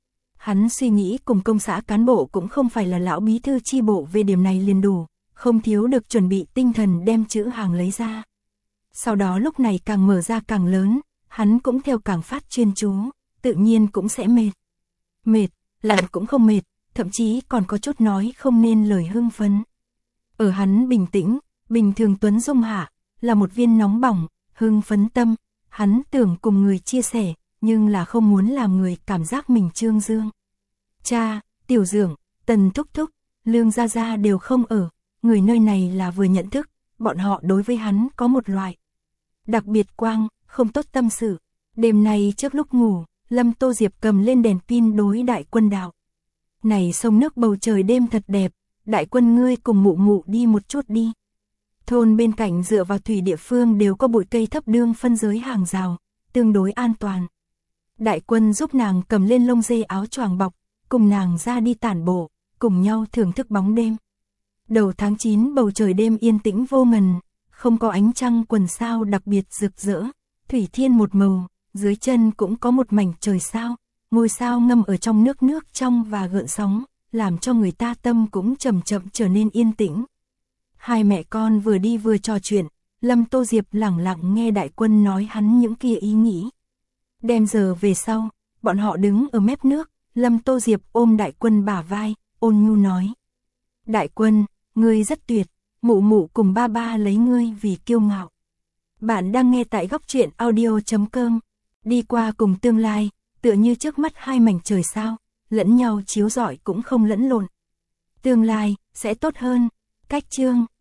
A: Hắn suy nghĩ cùng công xã cán bộ cũng không phải là lão bí thư chi bộ về điểm này liền đủ, không thiếu được chuẩn bị tinh thần đem chữ hàng lấy ra. Sau đó lúc này càng mở ra càng lớn, hắn cũng theo càng phát chuyên chú, tự nhiên cũng sẽ mệt. Mệt, làm cũng không mệt, thậm chí còn có chút nói không nên lời hưng phấn. Ở hắn bình tĩnh, bình thường tuấn dung hạ, là một viên nóng bỏng, hưng phấn tâm, hắn tưởng cùng người chia sẻ, nhưng là không muốn làm người cảm giác mình trương dương. Cha, Tiểu Dượng, Tần Thúc Thúc, Lương Gia Gia đều không ở, người nơi này là vừa nhận thức, bọn họ đối với hắn có một loại đặc biệt quang, không tốt tâm sự. Đêm nay trước lúc ngủ, Lâm Tô Diệp cầm lên đèn pin đối đại quân đạo. Này sông nước bầu trời đêm thật đẹp, đại quân ngươi cùng mụ mụ đi một chút đi. Thôn bên cạnh dựa vào thủy địa phương đều có bụi cây thấp đương phân giới hàng rào, tương đối an toàn. Đại quân giúp nàng cầm lên lông dê áo choàng bọc, cùng nàng ra đi tản bộ, cùng nhau thưởng thức bóng đêm. Đầu tháng 9 bầu trời đêm yên tĩnh vô ngần, không có ánh trăng quần sao đặc biệt rực rỡ, thủy thiên một màu, dưới chân cũng có một mảnh trời sao, ngôi sao ngâm ở trong nước trong và gợn sóng, làm cho người ta tâm cũng chậm chậm trở nên yên tĩnh. Hai mẹ con vừa đi vừa trò chuyện, Lâm Tô Diệp lẳng lặng nghe đại quân nói hắn những kia ý nghĩ. Đêm giờ về sau, bọn họ đứng ở mép nước, Lâm Tô Diệp ôm đại quân bả vai, ôn nhu nói. Đại quân, ngươi rất tuyệt, mụ mụ cùng ba ba lấy ngươi vì kiêu ngạo. Bạn đang nghe tại góc truyện audio.com, đi qua cùng tương lai, tựa như trước mắt hai mảnh trời sao, lẫn nhau chiếu rọi cũng không lẫn lộn. Tương lai, sẽ tốt hơn, cách chương.